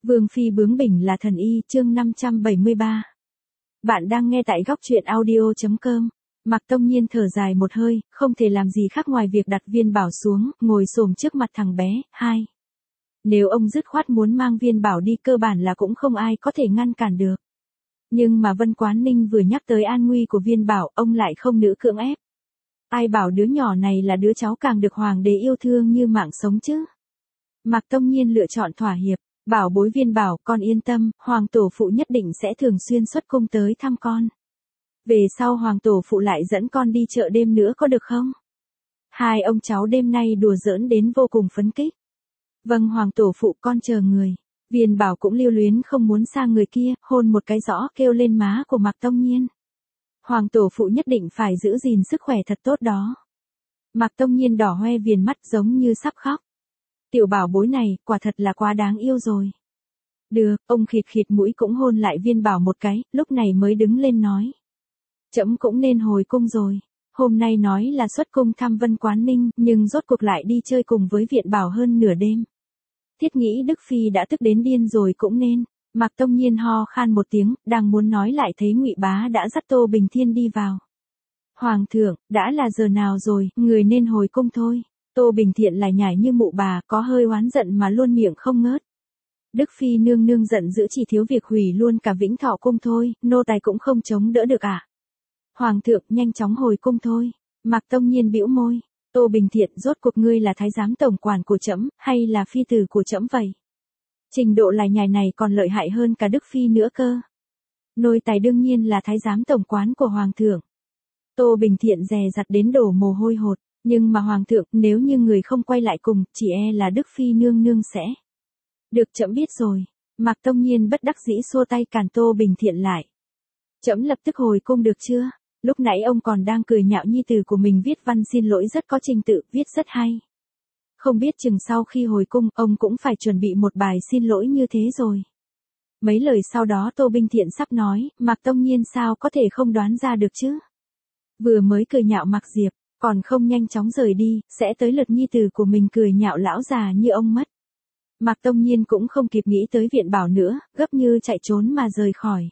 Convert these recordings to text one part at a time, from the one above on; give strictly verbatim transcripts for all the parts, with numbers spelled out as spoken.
Vương phi bướng bỉnh là thần y, chương năm trăm bảy mươi ba. Bạn đang nghe tại góc truyện audio chấm com. Mạc Tông Nhiên thở dài một hơi, không thể làm gì khác ngoài việc đặt viên bảo xuống, ngồi xổm trước mặt thằng bé. Hai. Nếu ông dứt khoát muốn mang viên bảo đi cơ bản là cũng không ai có thể ngăn cản được. Nhưng mà Vân Quán Ninh vừa nhắc tới an nguy của viên bảo, ông lại không nỡ cưỡng ép. Ai bảo đứa nhỏ này là đứa cháu càng được hoàng đế yêu thương như mạng sống chứ. Mạc Tông Nhiên lựa chọn thỏa hiệp. Bảo bối viên bảo, con yên tâm, hoàng tổ phụ nhất định sẽ thường xuyên xuất cung tới thăm con. Về sau hoàng tổ phụ lại dẫn con đi chợ đêm nữa có được không? Hai ông cháu đêm nay đùa giỡn đến vô cùng phấn khích. Vâng hoàng tổ phụ, con chờ người. Viên bảo cũng lưu luyến không muốn xa người kia, hôn một cái rõ kêu lên má của Mạc Tông Nhiên. Hoàng tổ phụ nhất định phải giữ gìn sức khỏe thật tốt đó. Mạc Tông Nhiên đỏ hoe viền mắt giống như sắp khóc. Tiểu bảo bối này, quả thật là quá đáng yêu rồi. Được, ông khịt khịt mũi cũng hôn lại viên bảo một cái, lúc này mới đứng lên nói. Trẫm cũng nên hồi cung rồi. Hôm nay nói là xuất cung thăm Vân Quán Ninh, nhưng rốt cuộc lại đi chơi cùng với viện bảo hơn nửa đêm. Thiết nghĩ Đức Phi đã tức đến điên rồi cũng nên. Mạc Tông Nhiên ho khan một tiếng, đang muốn nói lại thấy Ngụy Bá đã dắt Tô Bình Thiên đi vào. Hoàng thượng, đã là giờ nào rồi, người nên hồi cung thôi. Tô Bình Thiện lại nhảy như mụ bà, có hơi oán giận mà luôn miệng không ngớt. Đức Phi nương nương giận dữ chỉ thiếu việc hủy luôn cả Vĩnh Thọ cung thôi, nô tài cũng không chống đỡ được à. Hoàng thượng, nhanh chóng hồi cung thôi. Mạc Tông Nhiên bĩu môi. Tô Bình Thiện, rốt cuộc ngươi là thái giám tổng quản của trẫm, hay là phi tử của trẫm vậy? Trình độ lại nhảy này còn lợi hại hơn cả Đức Phi nữa cơ. Nôi tài đương nhiên là thái giám tổng quán của Hoàng thượng. Tô Bình Thiện dè dặt đến đổ mồ hôi hột. Nhưng mà hoàng thượng, nếu như người không quay lại cùng, chỉ e là Đức Phi nương nương sẽ. Được, trẫm biết rồi. Mạc Tông Nhiên bất đắc dĩ xua tay cản Tô Bình Thiện lại. Trẫm lập tức hồi cung được chưa? Lúc nãy ông còn đang cười nhạo nhi tử của mình viết văn xin lỗi rất có trình tự, viết rất hay. Không biết chừng sau khi hồi cung, ông cũng phải chuẩn bị một bài xin lỗi như thế rồi. Mấy lời sau đó Tô Bình Thiện sắp nói, Mạc Tông Nhiên sao có thể không đoán ra được chứ? Vừa mới cười nhạo Mạc Diệp. Còn không nhanh chóng rời đi, sẽ tới lượt nhi tử của mình cười nhạo lão già như ông mất. Mạc Tông Nhiên cũng không kịp nghĩ tới viện bảo nữa, gấp như chạy trốn mà rời khỏi.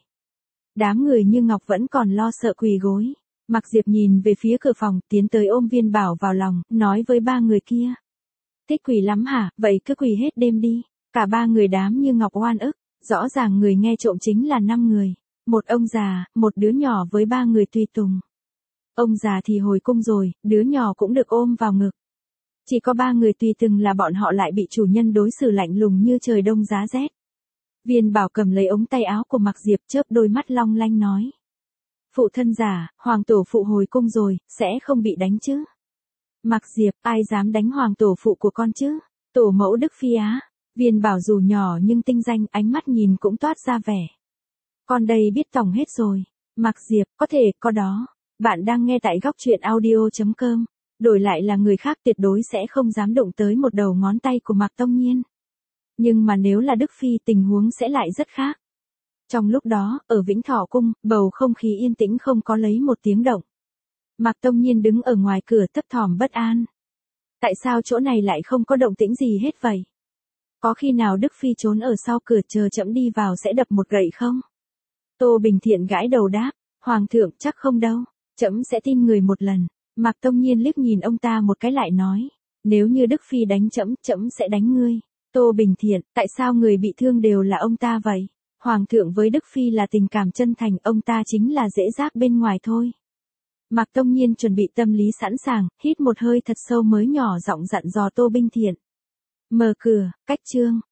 Đám người như Ngọc vẫn còn lo sợ quỳ gối. Mạc Diệp nhìn về phía cửa phòng, tiến tới ôm viên bảo vào lòng, nói với ba người kia. Thích quỳ lắm hả, vậy cứ quỳ hết đêm đi. Cả ba người đám như Ngọc oan ức, rõ ràng người nghe trộm chính là năm người. Một ông già, một đứa nhỏ với ba người tùy tùng. Ông già thì hồi cung rồi, đứa nhỏ cũng được ôm vào ngực. Chỉ có ba người tùy từng là bọn họ lại bị chủ nhân đối xử lạnh lùng như trời đông giá rét. Viên bảo cầm lấy ống tay áo của Mạc Diệp chớp đôi mắt long lanh nói. Phụ thân già, hoàng tổ phụ hồi cung rồi, sẽ không bị đánh chứ? Mạc Diệp, ai dám đánh hoàng tổ phụ của con chứ? Tổ mẫu Đức Phi á. Viên bảo dù nhỏ nhưng tinh danh, ánh mắt nhìn cũng toát ra vẻ. Con đây biết tổng hết rồi. Mạc Diệp, có thể, có đó. Bạn đang nghe tại góc truyện audio chấm com. Đổi lại là người khác tuyệt đối sẽ không dám động tới một đầu ngón tay của Mạc Tông Nhiên. Nhưng mà nếu là Đức Phi tình huống sẽ lại rất khác. Trong lúc đó, ở Vĩnh Thọ cung, bầu không khí yên tĩnh không có lấy một tiếng động. Mạc Tông Nhiên đứng ở ngoài cửa thấp thỏm bất an. Tại sao chỗ này lại không có động tĩnh gì hết vậy? Có khi nào Đức Phi trốn ở sau cửa chờ trẫm đi vào sẽ đập một gậy không? Tô Bình Thiện gãi đầu đáp. Hoàng thượng chắc không đâu. Trẫm sẽ tin người một lần. Mạc Tông Nhiên liếc nhìn ông ta một cái lại nói. Nếu như Đức Phi đánh trẫm, trẫm sẽ đánh ngươi. Tô Bình Thiện, tại sao người bị thương đều là ông ta vậy? Hoàng thượng với Đức Phi là tình cảm chân thành, ông ta chính là dễ dác bên ngoài thôi. Mạc Tông Nhiên chuẩn bị tâm lý sẵn sàng, hít một hơi thật sâu mới nhỏ giọng dặn dò Tô Bình Thiện. Mở cửa, cách chương.